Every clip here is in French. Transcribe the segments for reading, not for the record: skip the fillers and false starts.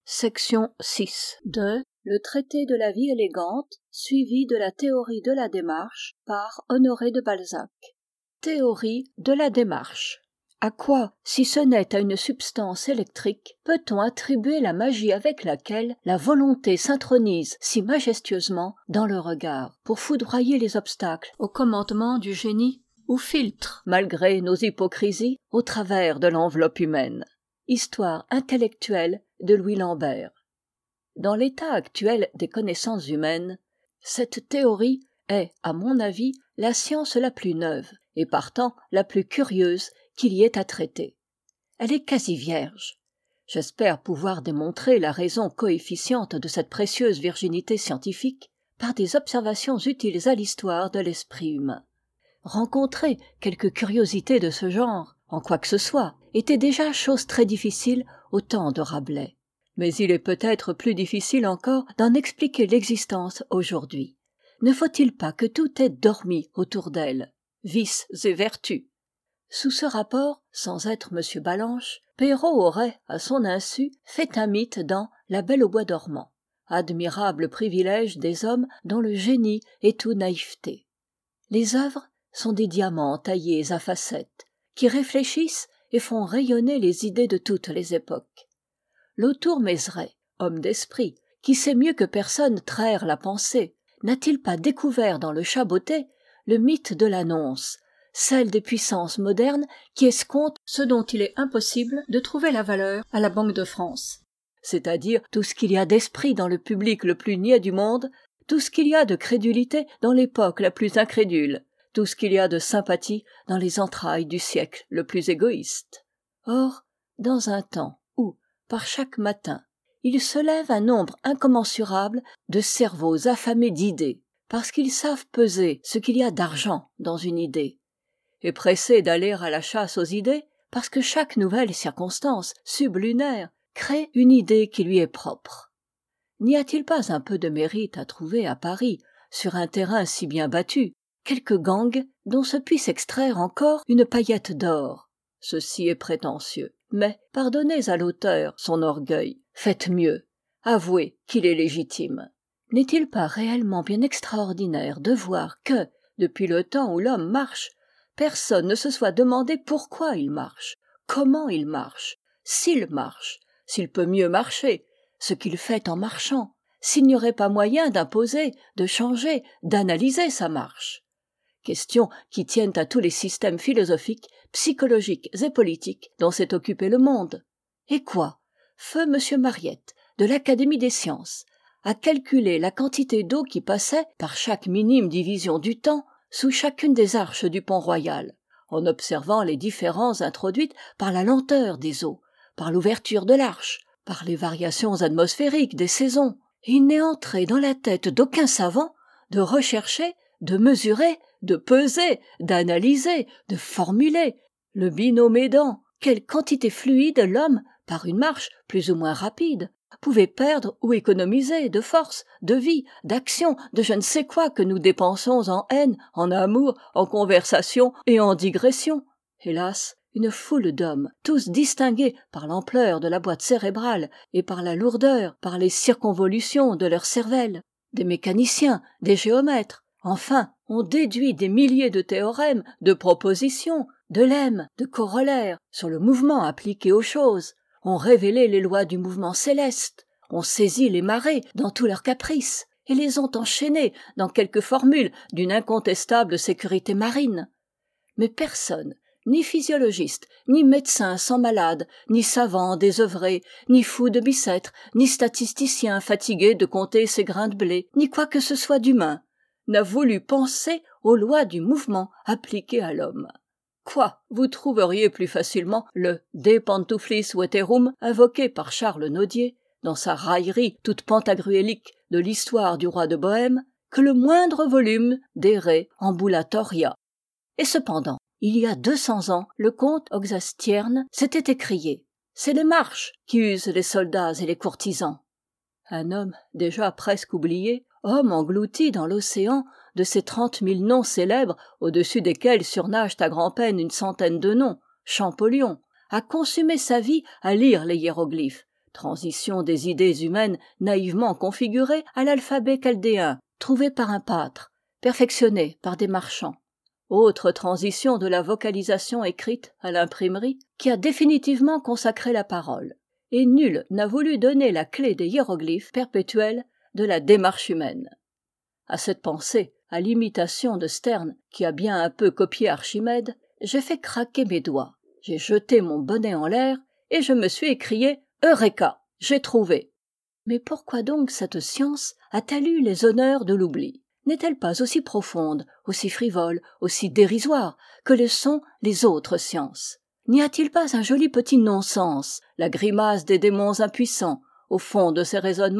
Section 6 de Le traité de la vie élégante, suivi de la théorie de la démarche par Honoré de Balzac. Théorie de la démarche. À quoi, si ce n'est à une substance électrique, peut-on attribuer la magie avec laquelle la volonté s'intronise si majestueusement dans le regard, pour foudroyer les obstacles au commandement du génie, ou filtre, malgré nos hypocrisies, au travers de l'enveloppe humaine? Histoire intellectuelle de Louis Lambert. Dans l'état actuel des connaissances humaines, cette théorie est, à mon avis, la science la plus neuve, et partant la plus curieuse qu'il y ait à traiter. Elle est quasi vierge. J'espère pouvoir démontrer la raison coefficiente de cette précieuse virginité scientifique par des observations utiles à l'histoire de l'esprit humain. Rencontrer quelques curiosités de ce genre, en quoi que ce soit, était déjà chose très difficile au temps de Rabelais. Mais il est peut-être plus difficile encore d'en expliquer l'existence aujourd'hui. Ne faut-il pas que tout ait dormi autour d'elle, vices et vertus? Sous ce rapport, sans être M. Ballanche, Perrault aurait, à son insu, fait un mythe dans La Belle au bois dormant, admirable privilège des hommes dont le génie est tout naïveté. Les œuvres sont des diamants taillés à facettes, qui réfléchissent et font rayonner les idées de toutes les époques. Lautour Mézeray, homme d'esprit, qui sait mieux que personne traire la pensée, n'a-t-il pas découvert dans le Chaboté le mythe de l'annonce, celle des puissances modernes qui escomptent ce dont il est impossible de trouver la valeur à la Banque de France, c'est-à-dire tout ce qu'il y a d'esprit dans le public le plus niais du monde, tout ce qu'il y a de crédulité dans l'époque la plus incrédule, tout ce qu'il y a de sympathie dans les entrailles du siècle le plus égoïste. Or, dans un temps où, par chaque matin, il se lève un nombre incommensurable de cerveaux affamés d'idées, parce qu'ils savent peser ce qu'il y a d'argent dans une idée, et pressés d'aller à la chasse aux idées, parce que chaque nouvelle circonstance sublunaire crée une idée qui lui est propre. N'y a-t-il pas un peu de mérite à trouver à Paris, sur un terrain si bien battu, quelques gangs dont se puisse extraire encore une paillette d'or? Ceci est prétentieux. Mais pardonnez à l'auteur son orgueil. Faites mieux. Avouez qu'il est légitime. N'est-il pas réellement bien extraordinaire de voir que, depuis le temps où l'homme marche, personne ne se soit demandé pourquoi il marche, comment il marche, s'il peut mieux marcher, ce qu'il fait en marchant, s'il n'y aurait pas moyen d'imposer, de changer, d'analyser sa marche? Questions qui tiennent à tous les systèmes philosophiques, psychologiques et politiques dont s'est occupé le monde. Et quoi? Feu M. Mariette, de l'Académie des sciences, a calculé la quantité d'eau qui passait, par chaque minime division du temps, sous chacune des arches du Pont-Royal, en observant les différences introduites par la lenteur des eaux, par l'ouverture de l'arche, par les variations atmosphériques des saisons. Et il n'est entré dans la tête d'aucun savant de rechercher, de mesurer, de peser, d'analyser, de formuler, le binôme aidant, quelle quantité fluide l'homme, par une marche plus ou moins rapide, pouvait perdre ou économiser de force, de vie, d'action, de je ne sais quoi que nous dépensons en haine, en amour, en conversation et en digression. Hélas, une foule d'hommes, tous distingués par l'ampleur de la boîte cérébrale et par la lourdeur, par les circonvolutions de leur cervelle, des mécaniciens, des géomètres, enfin, on déduit des milliers de théorèmes, de propositions, de lemmes, de corollaires sur le mouvement appliqué aux choses, on révélé les lois du mouvement céleste, on saisi les marées dans tous leurs caprices, et les ont enchaînés dans quelques formules d'une incontestable sécurité marine. Mais personne, ni physiologiste, ni médecin sans malade, ni savant désœuvré, ni fou de bicêtre, ni statisticien fatigué de compter ses grains de blé, ni quoi que ce soit d'humain, n'a voulu penser aux lois du mouvement appliquées à l'homme. Quoi, vous trouveriez plus facilement le De Pantouflis Veterum invoqué par Charles Nodier, dans sa raillerie toute pantagruélique de l'histoire du roi de Bohême, que le moindre volume des Re Ambulatoria. Et cependant, il y a 200 ans, le comte Oxenstiern s'était écrié « C'est les marches qui usent les soldats et les courtisans ». Un homme déjà presque oublié, homme englouti dans l'océan de ces 30 000 noms célèbres au-dessus desquels surnagent à grand-peine une centaine de noms, Champollion, a consumé sa vie à lire les hiéroglyphes, transition des idées humaines naïvement configurées à l'alphabet chaldéen, trouvé par un pâtre, perfectionné par des marchands. Autre transition de la vocalisation écrite à l'imprimerie, qui a définitivement consacré la parole. Et nul n'a voulu donner la clé des hiéroglyphes perpétuels de la démarche humaine. À cette pensée, à l'imitation de Sterne, qui a bien un peu copié Archimède, j'ai fait craquer mes doigts. J'ai jeté mon bonnet en l'air et je me suis écrié « Eureka ! J'ai trouvé !» Mais pourquoi donc cette science a-t-elle eu les honneurs de l'oubli ? N'est-elle pas aussi profonde, aussi frivole, aussi dérisoire que le sont les autres sciences ? N'y a-t-il pas un joli petit non-sens, la grimace des démons impuissants, au fond de ces raisonnements ?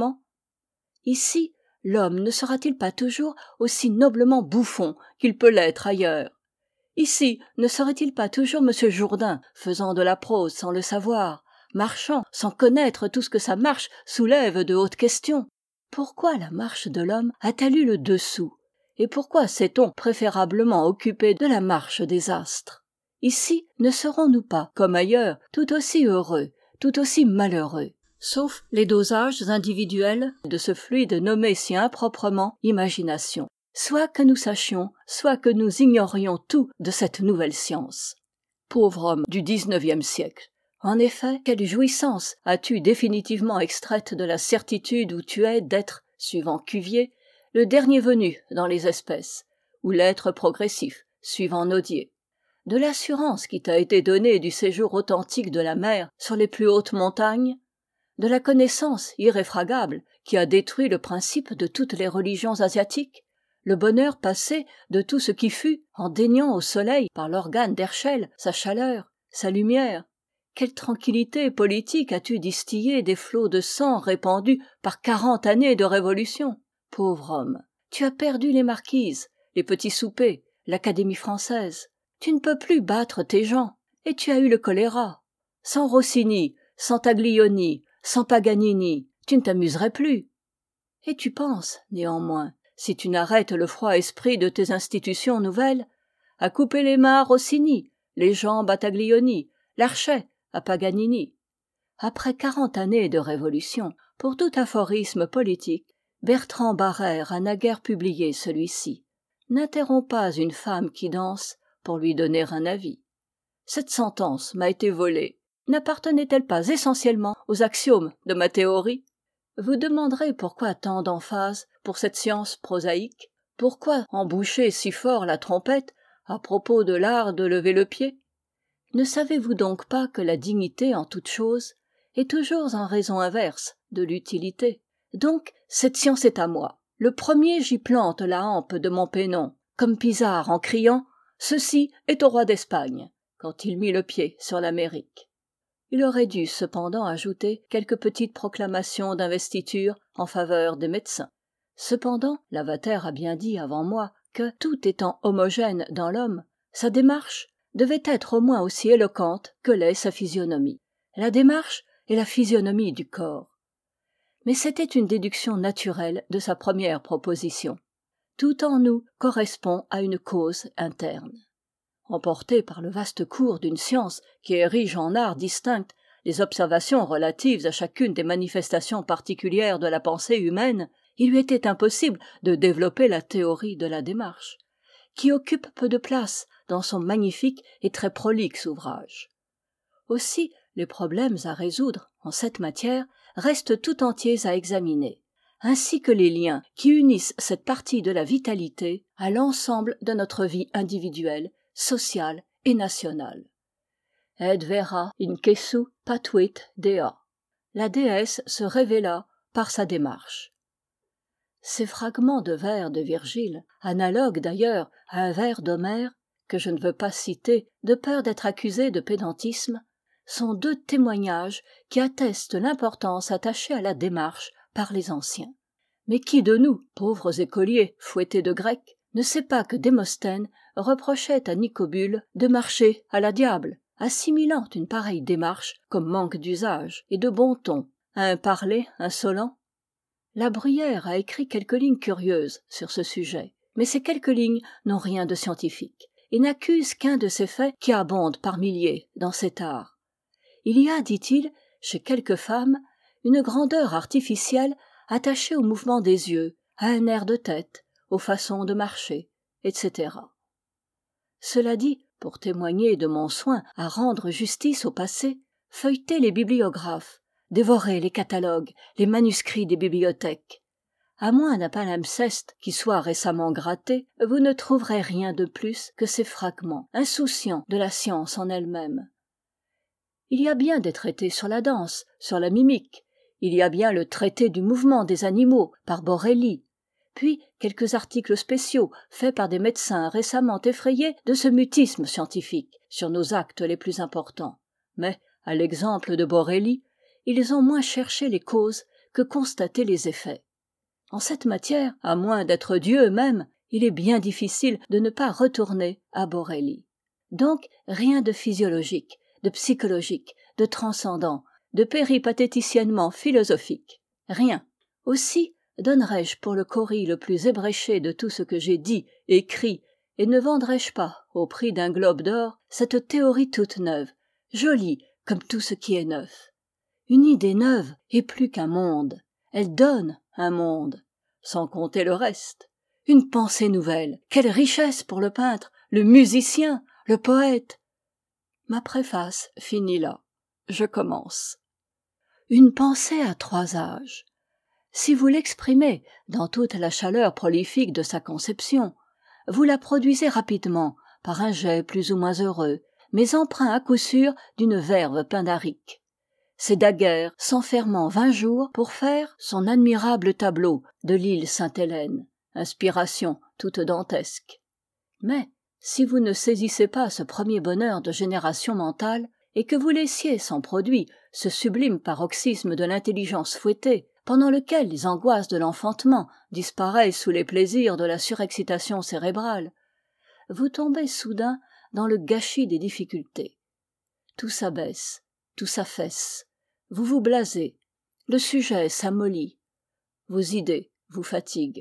Ici, l'homme ne sera-t-il pas toujours aussi noblement bouffon qu'il peut l'être ailleurs ? Ici, ne serait-il pas toujours M. Jourdain, faisant de la prose sans le savoir, marchant sans connaître tout ce que sa marche soulève de hautes questions ? Pourquoi la marche de l'homme a-t-elle eu le dessous ? Et pourquoi s'est-on préférablement occupé de la marche des astres ? Ici, ne serons-nous pas, comme ailleurs, tout aussi heureux, tout aussi malheureux, sauf les dosages individuels de ce fluide nommé si improprement imagination, soit que nous sachions, soit que nous ignorions tout de cette nouvelle science. Pauvre homme du XIXe siècle. En effet, quelle jouissance as-tu définitivement extraite de la certitude où tu es d'être, suivant Cuvier, le dernier venu dans les espèces, ou l'être progressif, suivant Nodier, de l'assurance qui t'a été donnée du séjour authentique de la mer sur les plus hautes montagnes, de la connaissance irréfragable qui a détruit le principe de toutes les religions asiatiques, le bonheur passé de tout ce qui fut en déniant au soleil par l'organe d'Herschel sa chaleur, sa lumière. Quelle tranquillité politique as-tu distillée des flots de sang répandus par 40 années de révolution ? Pauvre homme, tu as perdu les marquises, les petits soupers, l'Académie française. Tu ne peux plus battre tes gens, et tu as eu le choléra. Sans Rossini, sans Taglioni, sans Paganini, tu ne t'amuserais plus. Et tu penses, néanmoins, si tu n'arrêtes le froid esprit de tes institutions nouvelles, à couper les mains à Rossini, les jambes à Taglioni, l'archet à Paganini. Après 40 années de révolution, pour tout aphorisme politique, Bertrand Barrère a naguère publié celui-ci. N'interromps pas une femme qui danse pour lui donner un avis. Cette sentence m'a été volée. N'appartenait-elle pas essentiellement aux axiomes de ma théorie ? Vous demanderez pourquoi tant d'emphase pour cette science prosaïque ? Pourquoi emboucher si fort la trompette à propos de l'art de lever le pied ? Ne savez-vous donc pas que la dignité en toute chose est toujours en raison inverse de l'utilité ? Donc, cette science est à moi. Le premier j'y plante la hampe de mon pennon, comme Pizarre en criant « Ceci est au roi d'Espagne » quand il mit le pied sur l'Amérique. Il aurait dû cependant ajouter quelques petites proclamations d'investiture en faveur des médecins. Cependant, Lavater a bien dit avant moi que, tout étant homogène dans l'homme, sa démarche devait être au moins aussi éloquente que l'est sa physionomie. La démarche est la physionomie du corps. Mais c'était une déduction naturelle de sa première proposition. Tout en nous correspond à une cause interne. Emporté par le vaste cours d'une science qui érige en art distinct les observations relatives à chacune des manifestations particulières de la pensée humaine, il lui était impossible de développer la théorie de la démarche, qui occupe peu de place dans son magnifique et très prolixe ouvrage. Aussi, les problèmes à résoudre en cette matière restent tout entiers à examiner, ainsi que les liens qui unissent cette partie de la vitalité à l'ensemble de notre vie individuelle, sociale et nationale. Et vera incesu patuit dea. La déesse se révéla par sa démarche. Ces fragments de vers de Virgile, analogues d'ailleurs à un vers d'Homère, que je ne veux pas citer de peur d'être accusé de pédantisme, sont deux témoignages qui attestent l'importance attachée à la démarche par les anciens. Mais qui de nous, pauvres écoliers fouettés de grec, ne sait pas que Démosthène reprochait à Nicobule de marcher à la diable, assimilant une pareille démarche comme manque d'usage et de bon ton à un parler insolent? La Bruyère a écrit quelques lignes curieuses sur ce sujet, mais ces quelques lignes n'ont rien de scientifique et n'accusent qu'un de ces faits qui abondent par milliers dans cet art. Il y a, dit-il, chez quelques femmes, une grandeur artificielle attachée au mouvement des yeux, à un air de tête, aux façons de marcher, etc. Cela dit, pour témoigner de mon soin à rendre justice au passé, feuilletez les bibliographes, dévorez les catalogues, les manuscrits des bibliothèques. À moins d'un palimpseste qui soit récemment gratté, vous ne trouverez rien de plus que ces fragments, insouciants de la science en elle-même. Il y a bien des traités sur la danse, sur la mimique, il y a bien le traité du mouvement des animaux par Borelli, puis quelques articles spéciaux faits par des médecins récemment effrayés de ce mutisme scientifique sur nos actes les plus importants. Mais, à l'exemple de Borelli, ils ont moins cherché les causes que constaté les effets. En cette matière, à moins d'être Dieu même, il est bien difficile de ne pas retourner à Borelli. Donc, rien de physiologique, de psychologique, de transcendant, de péripatéticiennement philosophique. Rien. Aussi, donnerais-je pour le cauris le plus ébréché de tout ce que j'ai dit, écrit, et ne vendrais-je pas, au prix d'un globe d'or, cette théorie toute neuve, jolie comme tout ce qui est neuf. Une idée neuve est plus qu'un monde. Elle donne un monde, sans compter le reste. Une pensée nouvelle, quelle richesse pour le peintre, le musicien, le poète. Ma préface finit là. Je commence. Une pensée à 3 âges. Si vous l'exprimez dans toute la chaleur prolifique de sa conception, vous la produisez rapidement par un jet plus ou moins heureux, mais empreint à coup sûr d'une verve pindarique. C'est Daguerre s'enfermant 20 jours pour faire son admirable tableau de l'île Sainte-Hélène, inspiration toute dantesque. Mais, si vous ne saisissez pas ce premier bonheur de génération mentale, et que vous laissiez sans produit ce sublime paroxysme de l'intelligence fouettée, pendant lequel les angoisses de l'enfantement disparaissent sous les plaisirs de la surexcitation cérébrale, vous tombez soudain dans le gâchis des difficultés. Tout s'abaisse, tout s'affaisse. Vous vous blasez, le sujet s'amollit, vos idées vous fatiguent.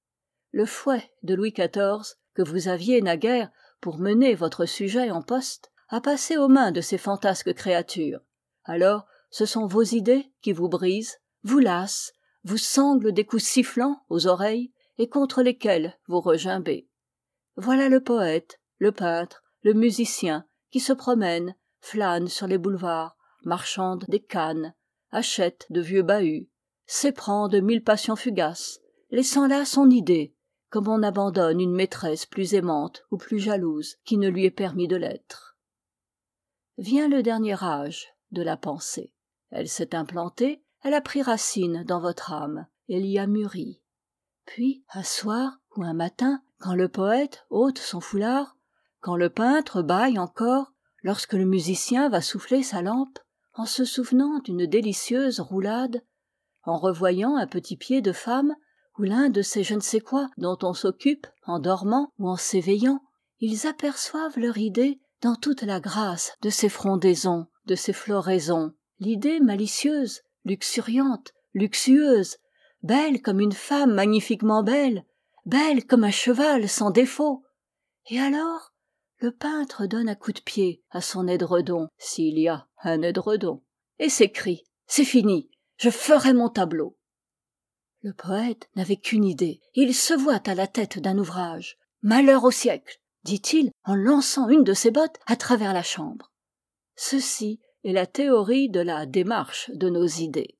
Le fouet de Louis XIV, que vous aviez naguère pour mener votre sujet en poste, a passé aux mains de ces fantasques créatures. Alors, ce sont vos idées qui vous brisent, vous lassent, vous sanglent des coups sifflants aux oreilles et contre lesquels vous regimbez. Voilà le poète, le peintre, le musicien qui se promène, flâne sur les boulevards, marchande des cannes, achète de vieux bahuts, s'éprend de 1000 passions fugaces, laissant là son idée, comme on abandonne une maîtresse plus aimante ou plus jalouse qui ne lui est permis de l'être. Vient le dernier âge de la pensée. Elle s'est implantée, elle a pris racine dans votre âme, elle y a mûri. Puis, un soir ou un matin, quand le poète ôte son foulard, quand le peintre bâille encore, lorsque le musicien va souffler sa lampe, en se souvenant d'une délicieuse roulade, en revoyant un petit pied de femme ou l'un de ces je ne sais quoi dont on s'occupe en dormant ou en s'éveillant, ils aperçoivent leur idée dans toute la grâce de ses frondaisons, de ses floraisons, l'idée malicieuse, luxuriante, luxueuse, belle comme une femme magnifiquement belle, belle comme un cheval sans défaut. Et alors, le peintre donne un coup de pied à son édredon, s'il y a un édredon, et s'écrie « C'est fini, je ferai mon tableau ». Le poète n'avait qu'une idée, il se voit à la tête d'un ouvrage. « Malheur au siècle !» dit-il en lançant une de ses bottes à travers la chambre. Ceci est la théorie de la démarche de nos idées.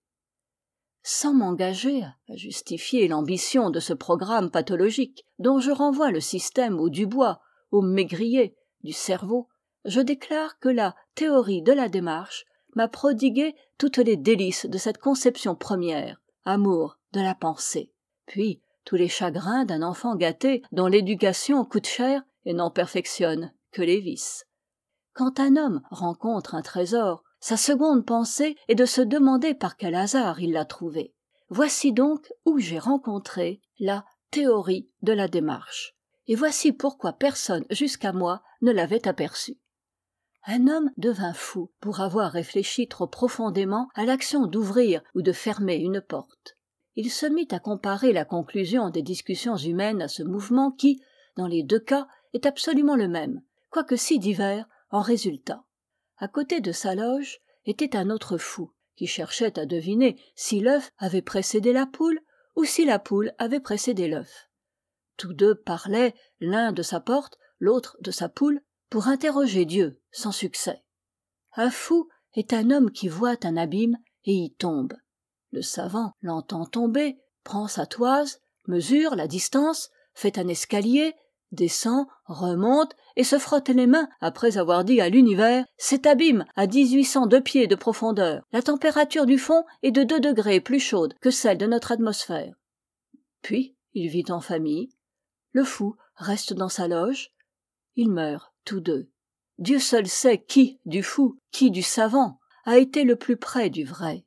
Sans m'engager à justifier l'ambition de ce programme pathologique dont je renvoie le système au Dubois, au Maigrier du cerveau, je déclare que la théorie de la démarche m'a prodigué toutes les délices de cette conception première, amour de la pensée, puis tous les chagrins d'un enfant gâté dont l'éducation coûte cher et n'en perfectionne que les vices. Quand un homme rencontre un trésor, sa seconde pensée est de se demander par quel hasard il l'a trouvé. Voici donc où j'ai rencontré la théorie de la démarche. Et voici pourquoi personne jusqu'à moi ne l'avait aperçue. Un homme devint fou pour avoir réfléchi trop profondément à l'action d'ouvrir ou de fermer une porte. Il se mit à comparer la conclusion des discussions humaines à ce mouvement qui, dans les 2 cas, est absolument le même, quoique si divers en résultat. À côté de sa loge était un autre fou, qui cherchait à deviner si l'œuf avait précédé la poule ou si la poule avait précédé l'œuf. Tous deux parlaient, l'un de sa porte, l'autre de sa poule, pour interroger Dieu, sans succès. Un fou est un homme qui voit un abîme et y tombe. Le savant l'entend tomber, prend sa toise, mesure la distance, fait un escalier, descend, remonte et se frotte les mains après avoir dit à l'univers « Cet abîme a 1802 pieds de profondeur, la température du fond est de 2 degrés plus chaude que celle de notre atmosphère. » Puis il vit en famille. Le fou reste dans sa loge. Ils meurent tous deux. Dieu seul sait qui du fou, qui du savant, a été le plus près du vrai.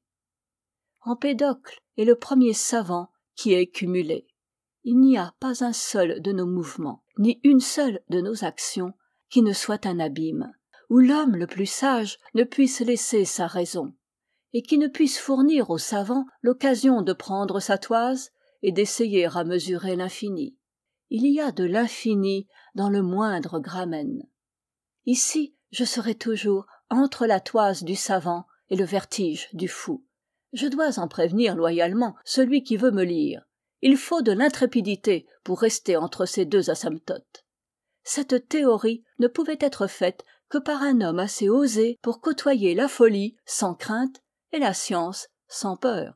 Empédocle est le premier savant qui ait cumulé. Il n'y a pas un seul de nos mouvements, ni une seule de nos actions qui ne soit un abîme, où l'homme le plus sage ne puisse laisser sa raison, et qui ne puisse fournir au savant l'occasion de prendre sa toise et d'essayer à mesurer l'infini. Il y a de l'infini dans le moindre gramen. Ici, je serai toujours entre la toise du savant et le vertige du fou. Je dois en prévenir loyalement celui qui veut me lire. Il faut de l'intrépidité pour rester entre ces deux asymptotes. Cette théorie ne pouvait être faite que par un homme assez osé pour côtoyer la folie sans crainte et la science sans peur.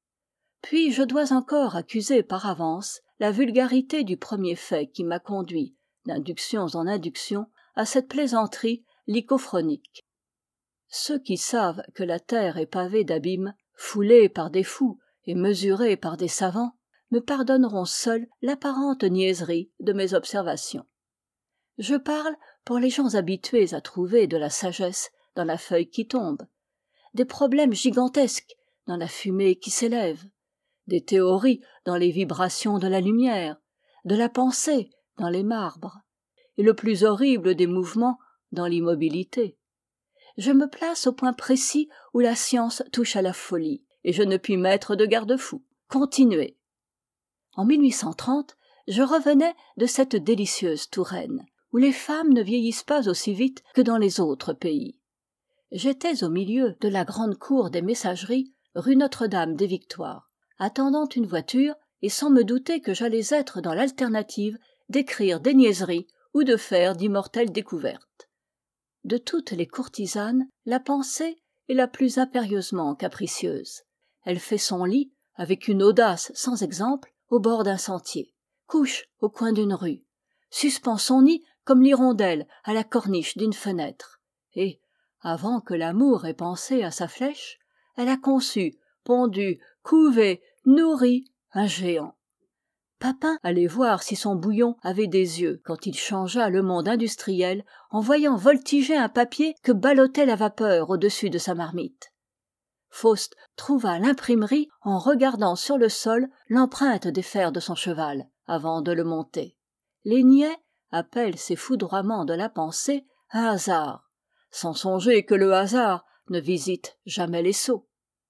Puis je dois encore accuser par avance la vulgarité du premier fait qui m'a conduit, d'inductions en inductions, à cette plaisanterie lycophronique. Ceux qui savent que la terre est pavée d'abîmes, foulée par des fous et mesurée par des savants, me pardonneront seuls l'apparente niaiserie de mes observations. Je parle pour les gens habitués à trouver de la sagesse dans la feuille qui tombe, des problèmes gigantesques dans la fumée qui s'élève, des théories dans les vibrations de la lumière, de la pensée dans les marbres, et le plus horrible des mouvements dans l'immobilité. Je me place au point précis où la science touche à la folie, et je ne puis mettre de garde-fou. Continuez. En 1830, je revenais de cette délicieuse Touraine, où les femmes ne vieillissent pas aussi vite que dans les autres pays. J'étais au milieu de la grande cour des messageries, rue Notre-Dame-des-Victoires, attendant une voiture et sans me douter que j'allais être dans l'alternative d'écrire des niaiseries ou de faire d'immortelles découvertes. De toutes les courtisanes, la pensée est la plus impérieusement capricieuse. Elle fait son lit, avec une audace sans exemple, au bord d'un sentier, couche au coin d'une rue, suspend son nid comme l'hirondelle à la corniche d'une fenêtre, et, avant que l'amour ait pensé à sa flèche, elle a conçu, pondu, couvé, nourri un géant. Papin allait voir si son bouillon avait des yeux quand il changea le monde industriel en voyant voltiger un papier que ballottait la vapeur au-dessus de sa marmite. Faust trouva l'imprimerie en regardant sur le sol l'empreinte des fers de son cheval avant de le monter. Les niais appellent ces foudroiements de la pensée un hasard, sans songer que le hasard ne visite jamais les sots.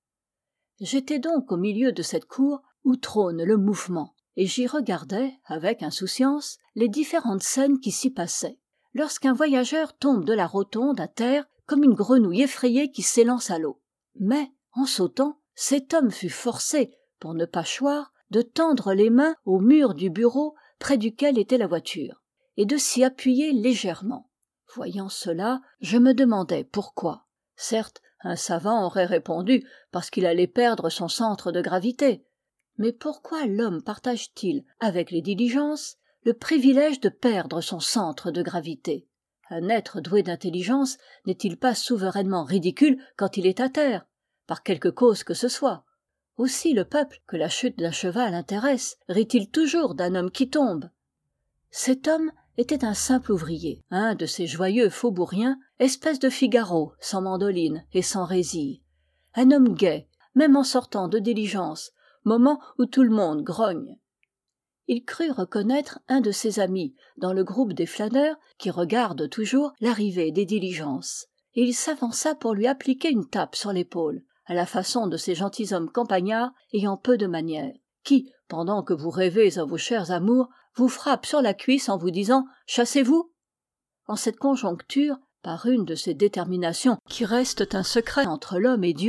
J'étais donc au milieu de cette cour où trône le mouvement, et j'y regardais, avec insouciance, les différentes scènes qui s'y passaient, lorsqu'un voyageur tombe de la rotonde à terre comme une grenouille effrayée qui s'élance à l'eau. Mais, en sautant, cet homme fut forcé, pour ne pas choir, de tendre les mains au mur du bureau près duquel était la voiture, et de s'y appuyer légèrement. Voyant cela, je me demandais pourquoi. Certes, un savant aurait répondu parce qu'il allait perdre son centre de gravité. Mais pourquoi l'homme partage-t-il, avec les diligences, le privilège de perdre son centre de gravité ? Un être doué d'intelligence n'est-il pas souverainement ridicule quand il est à terre, par quelque cause que ce soit ? Aussi le peuple, que la chute d'un cheval intéresse, rit-il toujours d'un homme qui tombe ? Cet homme était un simple ouvrier, un de ces joyeux faubouriens, espèce de Figaro sans mandoline et sans résille. Un homme gai, même en sortant de diligence, moment où tout le monde grogne. Il crut reconnaître un de ses amis dans le groupe des flâneurs qui regardent toujours l'arrivée des diligences, et il s'avança pour lui appliquer une tape sur l'épaule, à la façon de ces gentilshommes campagnards ayant peu de manières, qui, pendant que vous rêvez à vos chers amours, vous frappent sur la cuisse en vous disant « Chassez-vous !» En cette conjoncture, par une de ces déterminations qui restent un secret entre l'homme et Dieu,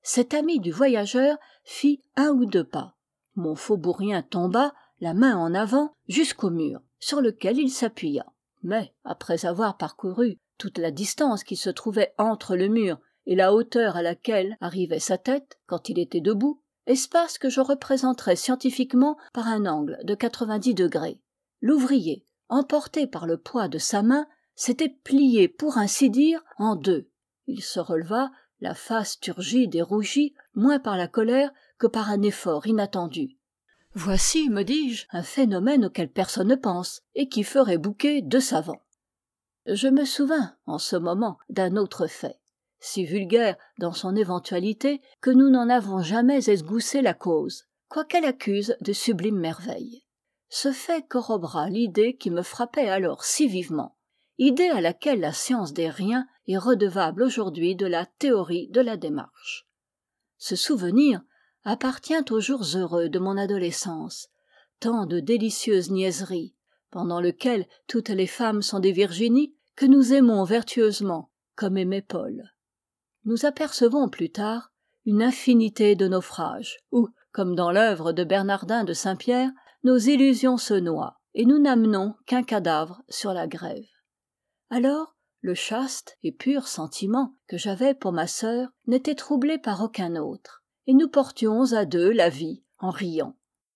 cet ami du voyageur fit 1 ou 2 pas. Mon faubourien tomba, la main en avant, jusqu'au mur, sur lequel il s'appuya. Mais, après avoir parcouru toute la distance qui se trouvait entre le mur et la hauteur à laquelle arrivait sa tête, quand il était debout, espace que je représenterai scientifiquement par un angle de 90°, l'ouvrier, emporté par le poids de sa main, s'était plié, pour ainsi dire, en 2. Il se releva, la face turgide et rougie, moins par la colère que par un effort inattendu. « Voici, me dis-je, un phénomène auquel personne ne pense, et qui ferait bouquer 2 savants. » Je me souvins, en ce moment, d'un autre fait, si vulgaire dans son éventualité que nous n'en avons jamais esgoussé la cause, quoiqu'elle accuse de sublimes merveilles. Ce fait corrobora l'idée qui me frappait alors si vivement, idée à laquelle la science des riens est redevable aujourd'hui de la théorie de la démarche. Ce souvenir appartient aux jours heureux de mon adolescence, temps de délicieuses niaiseries, pendant lequel toutes les femmes sont des Virginies que nous aimons vertueusement, comme aimait Paul. Nous apercevons plus tard une infinité de naufrages, où, comme dans l'œuvre de Bernardin de Saint-Pierre, nos illusions se noient, et nous n'amenons qu'un cadavre sur la grève. Alors, le chaste et pur sentiment que j'avais pour ma sœur n'était troublé par aucun autre, et nous portions à 2 la vie en riant.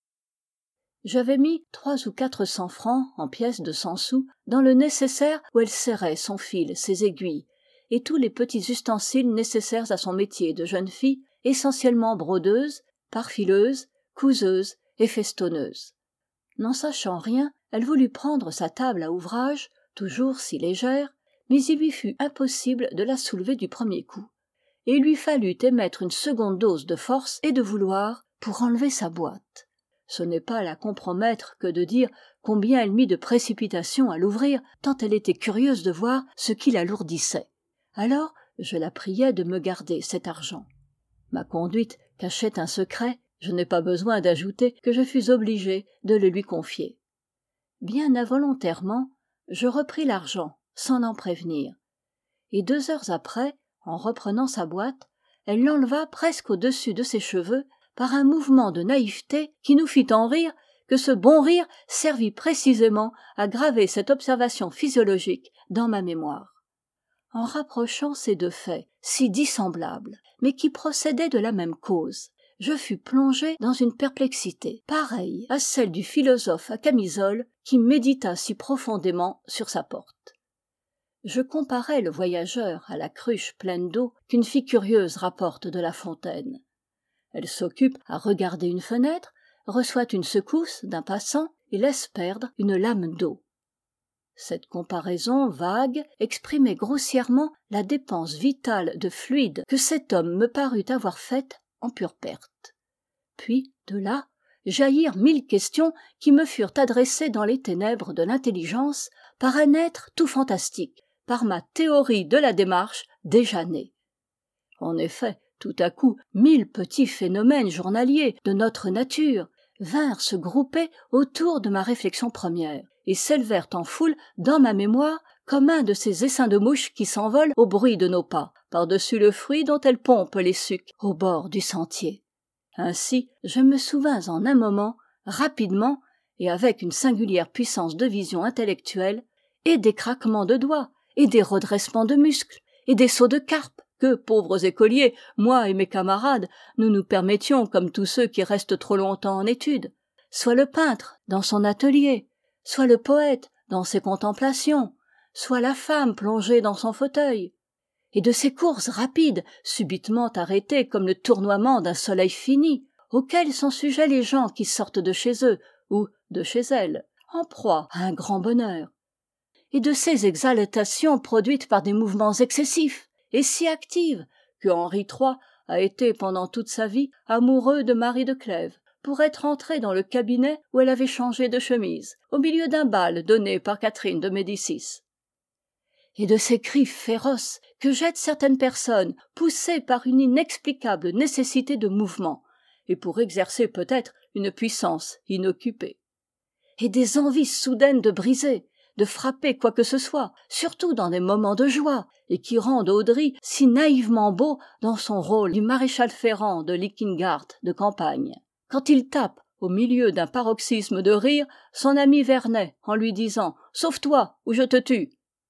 J'avais mis 300 ou 400 francs en pièces de 100 sous dans le nécessaire où elle serrait son fil, ses aiguilles, et tous les petits ustensiles nécessaires à son métier de jeune fille, essentiellement brodeuse, parfileuse, couseuse et festonneuse. N'en sachant rien, elle voulut prendre sa table à ouvrage, toujours si légère, mais il lui fut impossible de la soulever du premier coup, et il lui fallut émettre une seconde dose de force et de vouloir pour enlever sa boîte. Ce n'est pas la compromettre que de dire combien elle mit de précipitation à l'ouvrir, tant elle était curieuse de voir ce qui l'alourdissait. Alors je la priai de me garder cet argent. Ma conduite cachait un secret, je n'ai pas besoin d'ajouter que je fus obligé de le lui confier. Bien involontairement, je repris l'argent, sans l'en prévenir. Et 2 heures après, en reprenant sa boîte, elle l'enleva presque au-dessus de ses cheveux par un mouvement de naïveté qui nous fit tant rire que ce bon rire servit précisément à graver cette observation physiologique dans ma mémoire. En rapprochant ces 2 faits, si dissemblables, mais qui procédaient de la même cause, je fus plongé dans une perplexité pareille à celle du philosophe à camisole qui médita si profondément sur sa porte. Je comparais le voyageur à la cruche pleine d'eau qu'une fille curieuse rapporte de la fontaine. Elle s'occupe à regarder une fenêtre, reçoit une secousse d'un passant et laisse perdre une lame d'eau. Cette comparaison vague exprimait grossièrement la dépense vitale de fluide que cet homme me parut avoir faite en pure perte. Puis, de là, jaillirent 1000 questions qui me furent adressées dans les ténèbres de l'intelligence par un être tout fantastique, par ma théorie de la démarche déjà née. En effet, tout à coup, 1000 petits phénomènes journaliers de notre nature vinrent se grouper autour de ma réflexion première et s'élevèrent en foule dans ma mémoire comme un de ces essaims de mouches qui s'envolent au bruit de nos pas, par-dessus le fruit dont elles pompent les sucs au bord du sentier. Ainsi, je me souvins en un moment, rapidement, et avec une singulière puissance de vision intellectuelle, et des craquements de doigts, et des redressements de muscles, et des sauts de carpe, que, pauvres écoliers, moi et mes camarades, nous nous permettions comme tous ceux qui restent trop longtemps en études, soit le peintre dans son atelier, soit le poète dans ses contemplations, soit la femme plongée dans son fauteuil, et de ces courses rapides, subitement arrêtées comme le tournoiement d'un soleil fini, auxquelles sont sujets les gens qui sortent de chez eux ou de chez elles, en proie à un grand bonheur, et de ces exaltations produites par des mouvements excessifs et si actives que Henri III a été pendant toute sa vie amoureux de Marie de Clèves, pour être entré dans le cabinet où elle avait changé de chemise, au milieu d'un bal donné par Catherine de Médicis. Et de ces cris féroces que jettent certaines personnes poussées par une inexplicable nécessité de mouvement, et pour exercer peut-être une puissance inoccupée. Et des envies soudaines de briser, de frapper quoi que ce soit, surtout dans des moments de joie, et qui rend Audry si naïvement beau dans son rôle du maréchal ferrant de Lickingart de campagne. Quand il tape, au milieu d'un paroxysme de rire, son ami Vernet en lui disant « Sauve-toi ou je te tue !»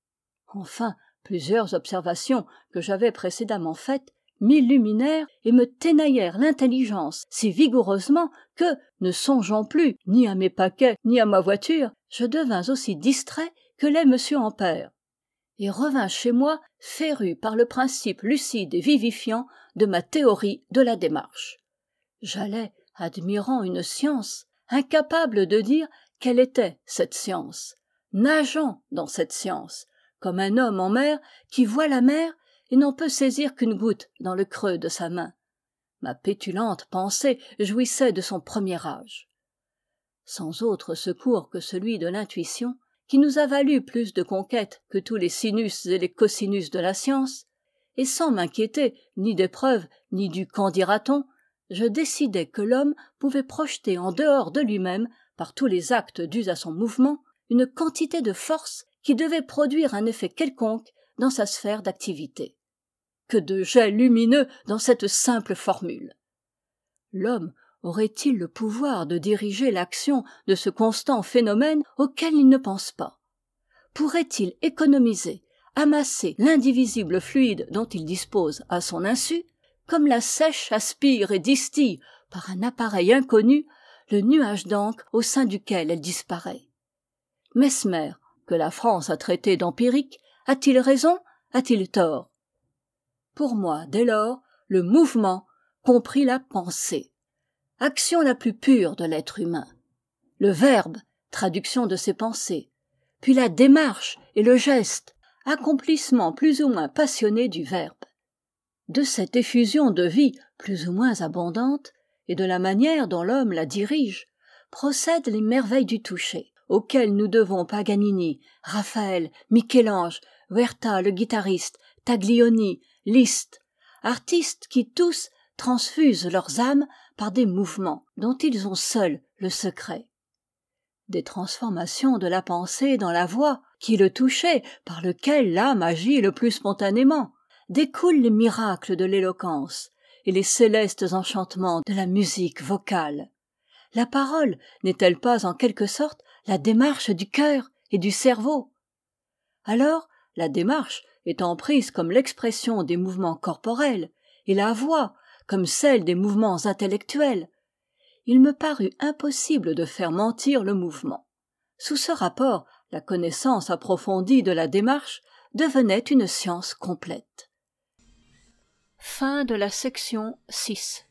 Enfin, plusieurs observations que j'avais précédemment faites m'illuminèrent et me ténaillèrent l'intelligence si vigoureusement que, ne songeant plus ni à mes paquets ni à ma voiture, je devins aussi distrait que l'est M. Ampère, et revins chez moi féru par le principe lucide et vivifiant de ma théorie de la démarche. J'allais, admirant une science, incapable de dire quelle était cette science, nageant dans cette science, comme un homme en mer qui voit la mer et n'en peut saisir qu'une goutte dans le creux de sa main. Ma pétulante pensée jouissait de son premier âge. Sans autre secours que celui de l'intuition, qui nous a valu plus de conquêtes que tous les sinus et les cosinus de la science, et sans m'inquiéter ni des preuves ni du qu'en dira-t-on, je décidai que l'homme pouvait projeter en dehors de lui-même, par tous les actes dus à son mouvement, une quantité de force qui devait produire un effet quelconque dans sa sphère d'activité. Que de jets lumineux dans cette simple formule! L'homme aurait-il le pouvoir de diriger l'action de ce constant phénomène auquel il ne pense pas? Pourrait-il économiser, amasser l'indivisible fluide dont il dispose à son insu, comme la seiche aspire et distille par un appareil inconnu le nuage d'encre au sein duquel elle disparaît? Mesmer, que la France a traité d'empirique, a-t-il raison, a-t-il tort? Pour moi, dès lors, le mouvement comprit la pensée, action la plus pure de l'être humain, le verbe, traduction de ses pensées, puis la démarche et le geste, accomplissement plus ou moins passionné du verbe. De cette effusion de vie plus ou moins abondante, et de la manière dont l'homme la dirige, procèdent les merveilles du toucher, auxquelles nous devons Paganini, Raphaël, Michel-Ange, Huerta le guitariste, Taglioni, Liszt, artistes qui tous transfusent leurs âmes par des mouvements dont ils ont seuls le secret. Des transformations de la pensée dans la voix, qui est le toucher par lequel l'âme agit le plus spontanément, découlent les miracles de l'éloquence et les célestes enchantements de la musique vocale. La parole n'est-elle pas en quelque sorte la démarche du cœur et du cerveau? Alors, la démarche étant prise comme l'expression des mouvements corporels, et la voix comme celle des mouvements intellectuels, il me parut impossible de faire mentir le mouvement. Sous ce rapport, la connaissance approfondie de la démarche devenait une science complète. Fin de la section 6.